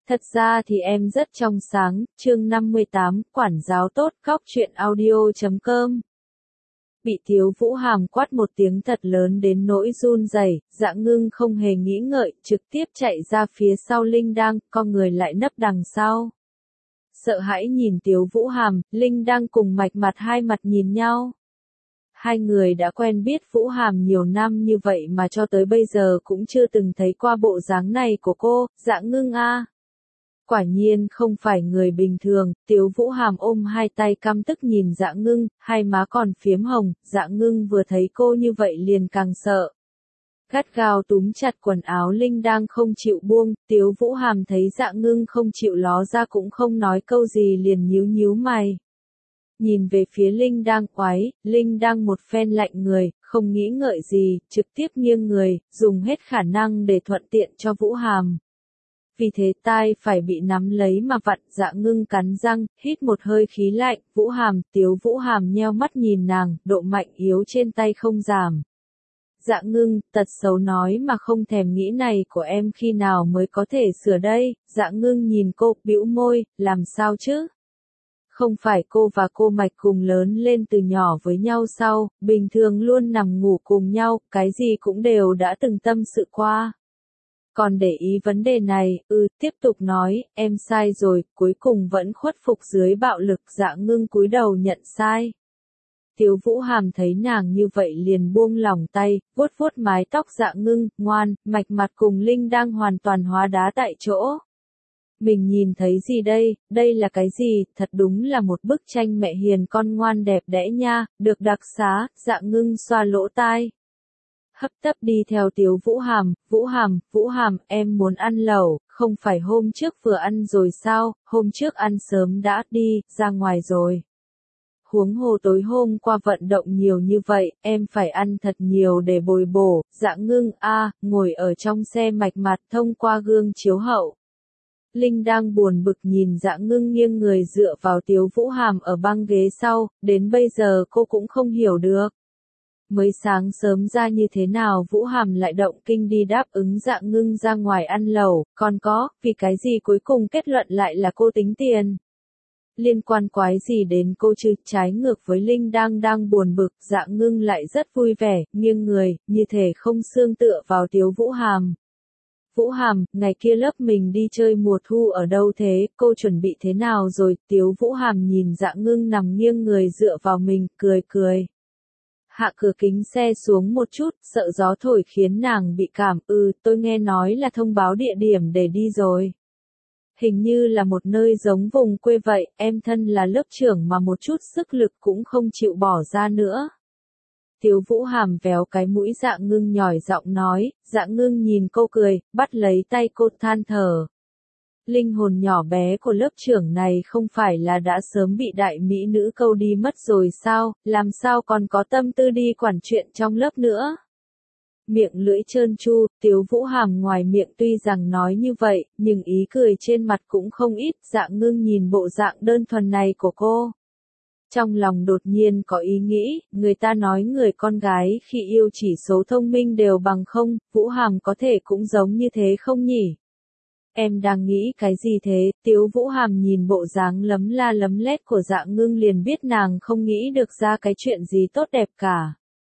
Thật ra thì em rất trong sáng, chương 58, quản giáo tốt, góc truyện audio.com. Bị Tiếu Vũ Hàm quát một tiếng thật lớn đến nỗi run rẩy, Dạ Ngưng không hề nghĩ ngợi, trực tiếp chạy ra phía sau Linh Đang, con người lại nấp đằng sau. Sợ hãi nhìn Tiếu Vũ Hàm, Linh Đang cùng Mạch Mặt hai mặt nhìn nhau. Hai người đã quen biết Vũ Hàm nhiều năm như vậy mà cho tới bây giờ cũng chưa từng thấy qua bộ dáng này của cô, Dạ Ngưng a. Quả nhiên không phải người bình thường, Tiếu Vũ Hàm ôm hai tay căm tức nhìn Dạ Ngưng, hai má còn phiếm hồng, Dạ Ngưng vừa thấy cô như vậy liền càng sợ. Gắt gao túm chặt quần áo Linh Đang không chịu buông, Tiếu Vũ Hàm thấy Dạ Ngưng không chịu ló ra cũng không nói câu gì liền nhíu nhíu mày. Nhìn về phía Linh Đang oái, Linh Đang một phen lạnh người, không nghĩ ngợi gì, trực tiếp nghiêng người, dùng hết khả năng để thuận tiện cho Vũ Hàm. Vì thế tai phải bị nắm lấy mà vặn, Dạ Ngưng cắn răng, hít một hơi khí lạnh, Vũ Hàm, Tiếu Vũ Hàm nheo mắt nhìn nàng, độ mạnh yếu trên tay không giảm. Dạ Ngưng, tật xấu nói mà không thèm nghĩ này của em khi nào mới có thể sửa đây, Dạ Ngưng nhìn cô, bĩu môi, làm sao chứ? Không phải cô và cô Mạch cùng lớn lên từ nhỏ với nhau sao, bình thường luôn nằm ngủ cùng nhau, cái gì cũng đều đã từng tâm sự qua. Còn để ý vấn đề này, tiếp tục nói, em sai rồi, cuối cùng vẫn khuất phục dưới bạo lực. Dạ Ngưng cúi đầu nhận sai. Tiếu Vũ Hàm thấy nàng như vậy liền buông lỏng tay, vuốt vuốt mái tóc Dạ Ngưng, ngoan, Mạch Mặt cùng Linh đang hoàn toàn hóa đá tại chỗ. Mình nhìn thấy gì đây là cái gì, thật đúng là một bức tranh mẹ hiền con ngoan đẹp đẽ nha, được đặc xá, Dạ Ngưng xoa lỗ tai. Hấp tấp đi theo Tiếu Vũ Hàm, Vũ Hàm, em muốn ăn lẩu, không phải hôm trước vừa ăn rồi sao, hôm trước ăn sớm đã đi, ra ngoài rồi. Huống hồ tối hôm qua vận động nhiều như vậy, em phải ăn thật nhiều để bồi bổ, Dạ Ngưng ngồi ở trong xe Mạch Mặt thông qua gương chiếu hậu. Linh đang buồn bực nhìn Dạ Ngưng nghiêng người dựa vào Tiếu Vũ Hàm ở băng ghế sau, đến bây giờ cô cũng không hiểu được. Mới sáng sớm ra như thế nào Vũ Hàm lại động kinh đi đáp ứng Dạ Ngưng ra ngoài ăn lẩu, còn có, vì cái gì cuối cùng kết luận lại là cô tính tiền. Liên quan quái gì đến cô chứ, trái ngược với Linh đang buồn bực, Dạ Ngưng lại rất vui vẻ, nghiêng người, như thể không xương tựa vào Tiếu Vũ Hàm. Vũ Hàm, ngày kia lớp mình đi chơi mùa thu ở đâu thế, cô chuẩn bị thế nào rồi, Tiếu Vũ Hàm nhìn Dạ Ngưng nằm nghiêng người dựa vào mình, cười. Hạ cửa kính xe xuống một chút, sợ gió thổi khiến nàng bị cảm, tôi nghe nói là thông báo địa điểm để đi rồi. Hình như là một nơi giống vùng quê vậy, em thân là lớp trưởng mà một chút sức lực cũng không chịu bỏ ra nữa. Tiếu Vũ Hàm véo cái mũi Dạ Ngưng nhỏi giọng nói, Dạ Ngưng nhìn cô cười, bắt lấy tay cô than thở. Linh hồn nhỏ bé của lớp trưởng này không phải là đã sớm bị đại mỹ nữ câu đi mất rồi sao, làm sao còn có tâm tư đi quản chuyện trong lớp nữa. Miệng lưỡi trơn tru, Tiếu Vũ Hàm ngoài miệng tuy rằng nói như vậy, nhưng ý cười trên mặt cũng không ít, Dạ Ngưng nhìn bộ dạng đơn thuần này của cô. Trong lòng đột nhiên có ý nghĩ, người ta nói người con gái khi yêu chỉ số thông minh đều bằng không, Vũ Hàm có thể cũng giống như thế không nhỉ? Em đang nghĩ cái gì thế? Tiếu Vũ Hàm nhìn bộ dáng lấm la lấm lét của Dạ Ngưng liền biết nàng không nghĩ được ra cái chuyện gì tốt đẹp cả.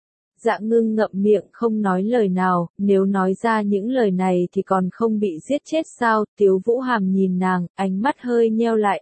Dạ Ngưng ngậm miệng không nói lời nào, nếu nói ra những lời này thì còn không bị giết chết sao? Tiếu Vũ Hàm nhìn nàng, ánh mắt hơi nheo lại,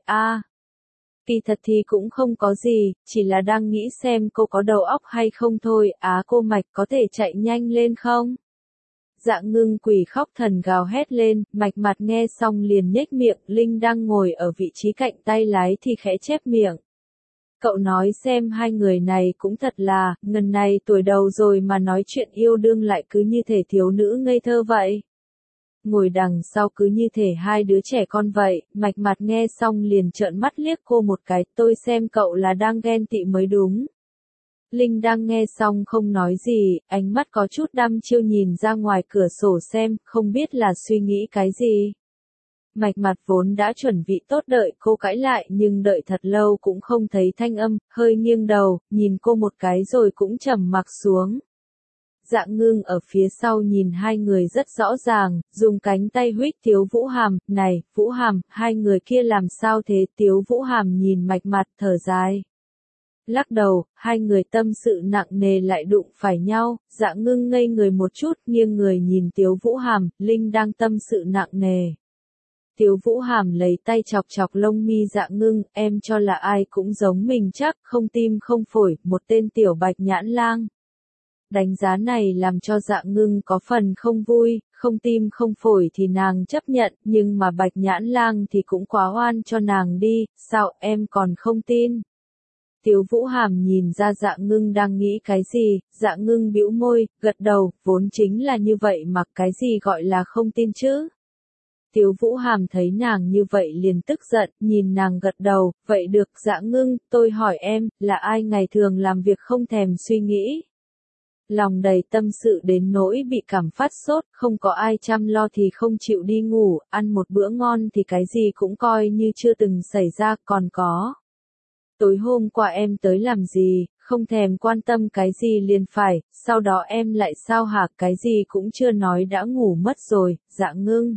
Kỳ thật thì cũng không có gì, chỉ là đang nghĩ xem cô có đầu óc hay không thôi, cô Mạch có thể chạy nhanh lên không? Dạ Ngưng quỷ khóc thần gào hét lên, Mạch Mặt nghe xong liền nhếch miệng, Linh đang ngồi ở vị trí cạnh tay lái thì khẽ chép miệng. Cậu nói xem hai người này cũng thật là, ngần này tuổi đầu rồi mà nói chuyện yêu đương lại cứ như thể thiếu nữ ngây thơ vậy. Ngồi đằng sau cứ như thể hai đứa trẻ con vậy, Mạch Mặt nghe xong liền trợn mắt liếc cô một cái, tôi xem cậu là đang ghen tị mới đúng. Linh đang nghe xong không nói gì, ánh mắt có chút đăm chiêu nhìn ra ngoài cửa sổ xem, không biết là suy nghĩ cái gì. Mạch Mặt vốn đã chuẩn bị tốt đợi cô cãi lại nhưng đợi thật lâu cũng không thấy thanh âm, hơi nghiêng đầu, nhìn cô một cái rồi cũng trầm mặc xuống. Dạ Ngưng ở phía sau nhìn hai người rất rõ ràng, dùng cánh tay huých Tiếu Vũ Hàm, này, Vũ Hàm, hai người kia làm sao thế? Tiếu Vũ Hàm nhìn Mạch Mặt thở dài. Lắc đầu, hai người tâm sự nặng nề lại đụng phải nhau, Dạ Ngưng ngây người một chút, nghiêng người nhìn Tiếu Vũ Hàm, Linh đang tâm sự nặng nề. Tiếu Vũ Hàm lấy tay chọc chọc lông mi Dạ Ngưng, em cho là ai cũng giống mình chắc, không tim không phổi, một tên tiểu bạch nhãn lang. Đánh giá này làm cho Dạ Ngưng có phần không vui, không tim không phổi thì nàng chấp nhận, nhưng mà bạch nhãn lang thì cũng quá oan cho nàng đi, sao em còn không tin? Tiếu Vũ Hàm nhìn ra Dạ Ngưng đang nghĩ cái gì, Dạ Ngưng bĩu môi, gật đầu, vốn chính là như vậy mà cái gì gọi là không tin chứ? Tiếu Vũ Hàm thấy nàng như vậy liền tức giận, nhìn nàng gật đầu, vậy được Dạ Ngưng, tôi hỏi em, là ai ngày thường làm việc không thèm suy nghĩ? Lòng đầy tâm sự đến nỗi bị cảm phát sốt, không có ai chăm lo thì không chịu đi ngủ, ăn một bữa ngon thì cái gì cũng coi như chưa từng xảy ra, còn có. Tối hôm qua em tới làm gì, không thèm quan tâm cái gì liền phải, sau đó em lại sao hả, cái gì cũng chưa nói đã ngủ mất rồi, Dạ Ngưng.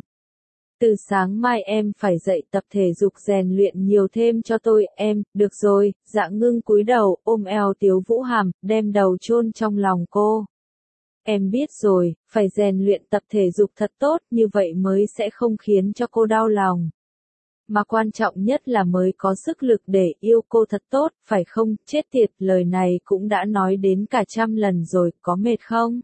Từ sáng mai em phải dậy tập thể dục rèn luyện nhiều thêm cho tôi, em, được rồi, Dạ Ngưng cúi đầu, ôm eo Tiếu Vũ Hàm, đem đầu chôn trong lòng cô. Em biết rồi, phải rèn luyện tập thể dục thật tốt, như vậy mới sẽ không khiến cho cô đau lòng. Mà quan trọng nhất là mới có sức lực để yêu cô thật tốt, phải không, chết tiệt, lời này cũng đã nói đến cả 100 lần rồi, có mệt không?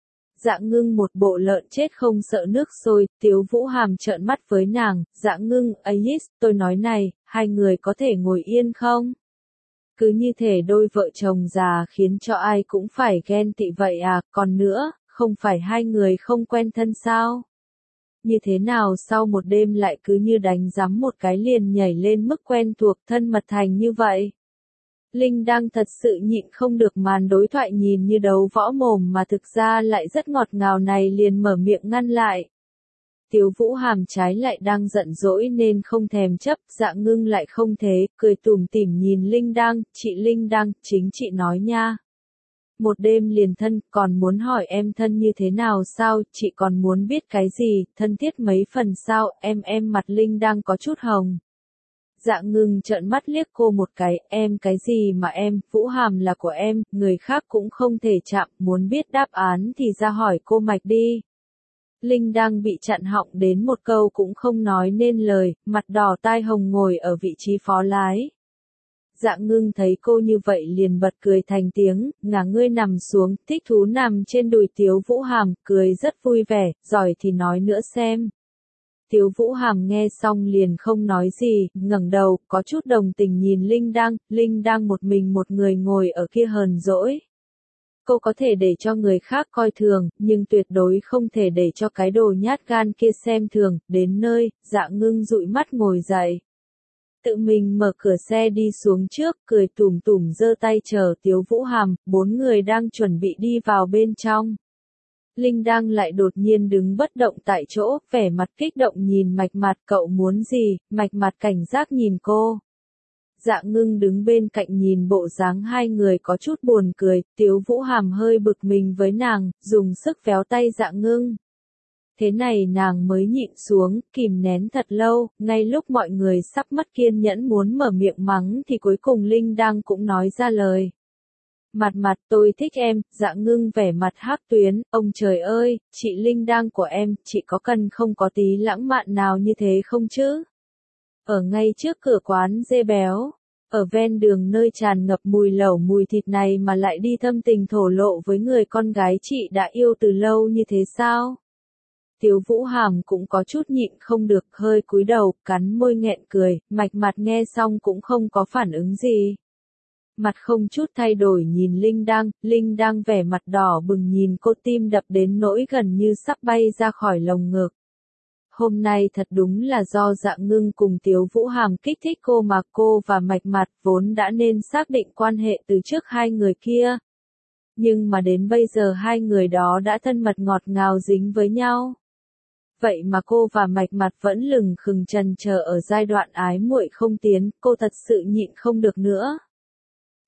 Dạ Ngưng một bộ lợn chết không sợ nước sôi, Tiếu Vũ Hàm trợn mắt với nàng, Dạ Ngưng, ấy, tôi nói này, hai người có thể ngồi yên không? Cứ như thể đôi vợ chồng già khiến cho ai cũng phải ghen tị vậy à, còn nữa, không phải hai người không quen thân sao? Như thế nào sau một đêm lại cứ như đánh giấm một cái liền nhảy lên mức quen thuộc thân mật thành như vậy? Linh đang thật sự nhịn không được màn đối thoại nhìn như đấu võ mồm mà thực ra lại rất ngọt ngào này liền mở miệng ngăn lại. Tiếu Vũ Hàm trái lại đang giận dỗi nên không thèm chấp, Dạ Ngưng lại không thế, cười tủm tỉm nhìn Linh đang, chị Linh đang, chính chị nói nha. Một đêm liền thân, còn muốn hỏi em thân như thế nào sao, chị còn muốn biết cái gì, thân thiết mấy phần sao, em mặt Linh đang có chút hồng. Dạ Ngưng trợn mắt liếc cô một cái gì mà em, Vũ Hàm là của em, người khác cũng không thể chạm, muốn biết đáp án thì ra hỏi cô Mạch đi. Linh đang bị chặn họng đến một câu cũng không nói nên lời, mặt đỏ tai hồng ngồi ở vị trí phó lái. Dạ Ngưng thấy cô như vậy liền bật cười thành tiếng, ngả ngươi nằm xuống, thích thú nằm trên đùi Tiếu Vũ Hàm, cười rất vui vẻ, giỏi thì nói nữa xem. Tiếu Vũ Hàm nghe xong liền không nói gì, ngẩng đầu, có chút đồng tình nhìn Linh đang một mình một người ngồi ở kia hờn dỗi. Cô có thể để cho người khác coi thường, nhưng tuyệt đối không thể để cho cái đồ nhát gan kia xem thường, đến nơi, Dạ Ngưng dụi mắt ngồi dậy. Tự mình mở cửa xe đi xuống trước, cười tủm tủm giơ tay chờ Tiếu Vũ Hàm, bốn người đang chuẩn bị đi vào bên trong. Linh đang lại đột nhiên đứng bất động tại chỗ, vẻ mặt kích động nhìn Mạch Mặt, cậu muốn gì, Mạch Mặt cảnh giác nhìn cô. Dạ Ngưng đứng bên cạnh nhìn bộ dáng hai người có chút buồn cười, Tiếu Vũ Hàm hơi bực mình với nàng, dùng sức véo tay Dạ Ngưng. Thế này nàng mới nhịn xuống, kìm nén thật lâu, ngay lúc mọi người sắp mất kiên nhẫn muốn mở miệng mắng thì cuối cùng Linh đang cũng nói ra lời. Mặt tôi thích em, Dạ Ngưng vẻ mặt hắc tuyến, ông trời ơi, chị Linh đang của em, chị có cần không có tí lãng mạn nào như thế không chứ? Ở ngay trước cửa quán dê béo, ở ven đường nơi tràn ngập mùi lẩu mùi thịt này mà lại đi thâm tình thổ lộ với người con gái chị đã yêu từ lâu như thế sao? Tiếu Vũ Hàm cũng có chút nhịn không được, hơi cúi đầu, cắn môi nghẹn cười, Mạch Mặt nghe xong cũng không có phản ứng gì. Mặt không chút thay đổi nhìn Linh đang vẻ mặt đỏ bừng nhìn cô, tim đập đến nỗi gần như sắp bay ra khỏi lồng ngực. Hôm nay thật đúng là do Dạ Ngưng cùng Tiếu Vũ Hàm kích thích cô mà cô và Mạch Mặt vốn đã nên xác định quan hệ từ trước hai người kia. Nhưng mà đến bây giờ hai người đó đã thân mật ngọt ngào dính với nhau. Vậy mà cô và Mạch Mặt vẫn lừng khừng chần chờ ở giai đoạn ái muội không tiến, cô thật sự nhịn không được nữa.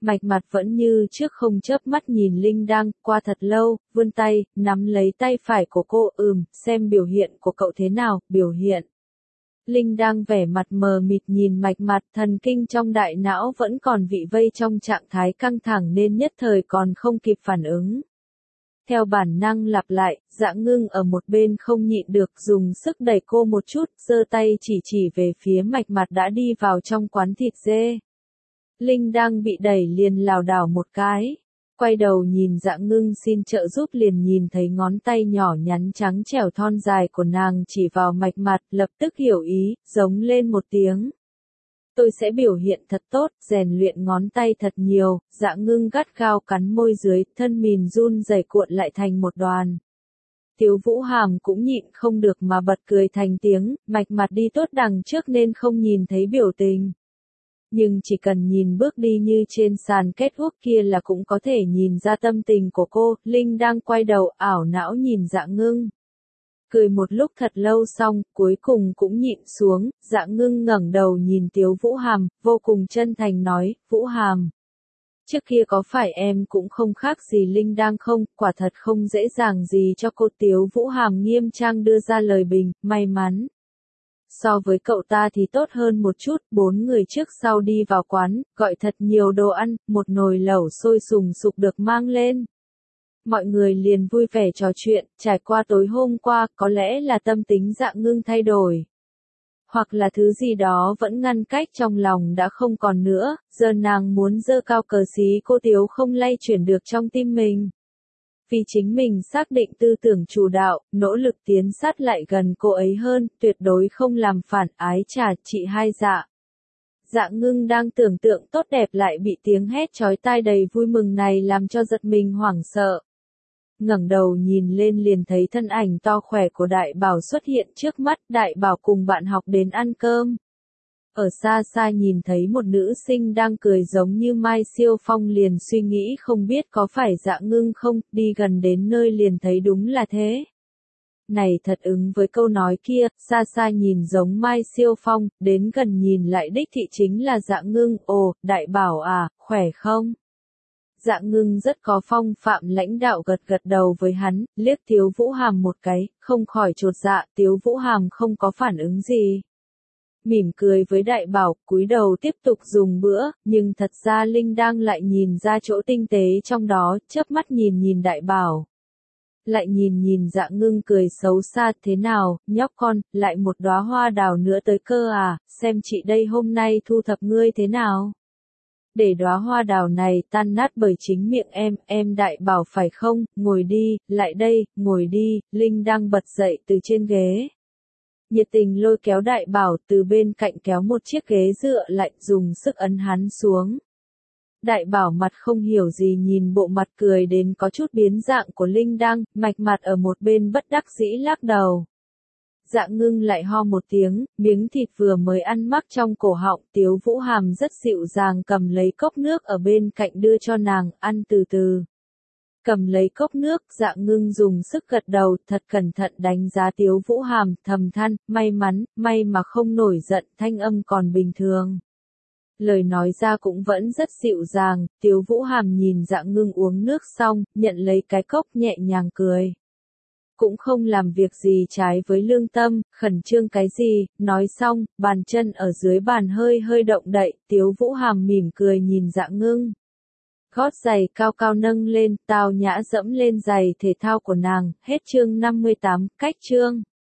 Mạch Mặt vẫn như trước không chớp mắt nhìn Linh Đăng, qua thật lâu, vươn tay, nắm lấy tay phải của cô, xem biểu hiện của cậu thế nào, biểu hiện. Linh Đăng vẻ mặt mờ mịt nhìn Mạch Mặt, thần kinh trong đại não vẫn còn bị vây trong trạng thái căng thẳng nên nhất thời còn không kịp phản ứng. Theo bản năng lặp lại, Dạ Ngưng ở một bên không nhịn được dùng sức đẩy cô một chút, giơ tay chỉ về phía Mạch Mặt đã đi vào trong quán thịt dê. Linh Đăng bị đẩy liền lảo đảo một cái. Quay đầu nhìn Dạ Ngưng xin trợ giúp liền nhìn thấy ngón tay nhỏ nhắn trắng trẻo thon dài của nàng chỉ vào Mạch Mặt, lập tức hiểu ý, giống lên một tiếng. Tôi sẽ biểu hiện thật tốt, rèn luyện ngón tay thật nhiều. Dạ Ngưng gắt gao cắn môi dưới, thân mìn run rẩy cuộn lại thành một đoàn. Tiếu Vũ Hàm cũng nhịn không được mà bật cười thành tiếng, Mạch Mặt đi tốt đằng trước nên không nhìn thấy biểu tình. Nhưng chỉ cần nhìn bước đi như trên sàn kết quốc kia là cũng có thể nhìn ra tâm tình của cô. Linh đang quay đầu ảo não nhìn Dạ Ngưng. Cười một lúc thật lâu xong, cuối cùng cũng nhịn xuống, Dạ Ngưng ngẩng đầu nhìn Tiếu Vũ Hàm, vô cùng chân thành nói, Vũ Hàm. Trước kia có phải em cũng không khác gì Linh đang không, quả thật không dễ dàng gì cho cô. Tiếu Vũ Hàm nghiêm trang đưa ra lời bình, may mắn. So với cậu ta thì tốt hơn một chút, 4 người trước sau đi vào quán, gọi thật nhiều đồ ăn, một nồi lẩu sôi sùng sục được mang lên. Mọi người liền vui vẻ trò chuyện, trải qua tối hôm qua, có lẽ là tâm tính Dạ Ngưng thay đổi. Hoặc là thứ gì đó vẫn ngăn cách trong lòng đã không còn nữa, giờ nàng muốn giơ cao cờ xí cô Tiếu không lay chuyển được trong tim mình. Vì chính mình xác định tư tưởng chủ đạo, nỗ lực tiến sát lại gần cô ấy hơn, tuyệt đối không làm phản ái trả chị hai Dạ. Dạ Ngưng đang tưởng tượng tốt đẹp lại bị tiếng hét chói tai đầy vui mừng này làm cho giật mình hoảng sợ. Ngẩng đầu nhìn lên liền thấy thân ảnh to khỏe của Đại Bảo xuất hiện trước mắt, Đại Bảo cùng bạn học đến ăn cơm. Ở xa xa nhìn thấy một nữ sinh đang cười giống như Mai Siêu Phong liền suy nghĩ không biết có phải Dạ Ngưng không, đi gần đến nơi liền thấy đúng là thế. Này thật ứng với câu nói kia, xa xa nhìn giống Mai Siêu Phong, đến gần nhìn lại đích thị chính là Dạ Ngưng, ồ, Đại Bảo à, khỏe không? Dạ Ngưng rất có phong phạm lãnh đạo gật gật đầu với hắn, liếc Tiếu Vũ Hàm một cái, không khỏi chột dạ, Tiếu Vũ Hàm không có phản ứng gì. Mỉm cười với Đại Bảo, cúi đầu tiếp tục dùng bữa, nhưng thật ra Linh đang lại nhìn ra chỗ tinh tế trong đó, chớp mắt nhìn Đại Bảo. Lại nhìn Dạ Ngưng cười xấu xa, thế nào, nhóc con, lại một đóa hoa đào nữa tới cơ à, xem chị đây hôm nay thu thập ngươi thế nào. Để đóa hoa đào này tan nát bởi chính miệng em Đại Bảo phải không, ngồi đi, lại đây, ngồi đi, Linh đang bật dậy từ trên ghế. Nhiệt tình lôi kéo Đại Bảo từ bên cạnh kéo một chiếc ghế dựa lại dùng sức ấn hắn xuống. Đại Bảo mặt không hiểu gì nhìn bộ mặt cười đến có chút biến dạng của Linh Đăng, Mạch Mặt ở một bên bất đắc dĩ lắc đầu. Dạ Ngưng lại ho một tiếng, miếng thịt vừa mới ăn mắc trong cổ họng, Tiếu Vũ Hàm rất dịu dàng cầm lấy cốc nước ở bên cạnh đưa cho nàng, ăn từ từ. Cầm lấy cốc nước, Dạ Ngưng dùng sức gật đầu, thật cẩn thận đánh giá Tiếu Vũ Hàm, thầm than, may mắn, may mà không nổi giận, thanh âm còn bình thường. Lời nói ra cũng vẫn rất dịu dàng, Tiếu Vũ Hàm nhìn Dạ Ngưng uống nước xong, nhận lấy cái cốc nhẹ nhàng cười. Cũng không làm việc gì trái với lương tâm, khẩn trương cái gì, nói xong, bàn chân ở dưới bàn hơi hơi động đậy, Tiếu Vũ Hàm mỉm cười nhìn Dạ Ngưng. Gót giày cao cao nâng lên, tao nhã dẫm lên giày thể thao của nàng, hết chương 58, cách chương.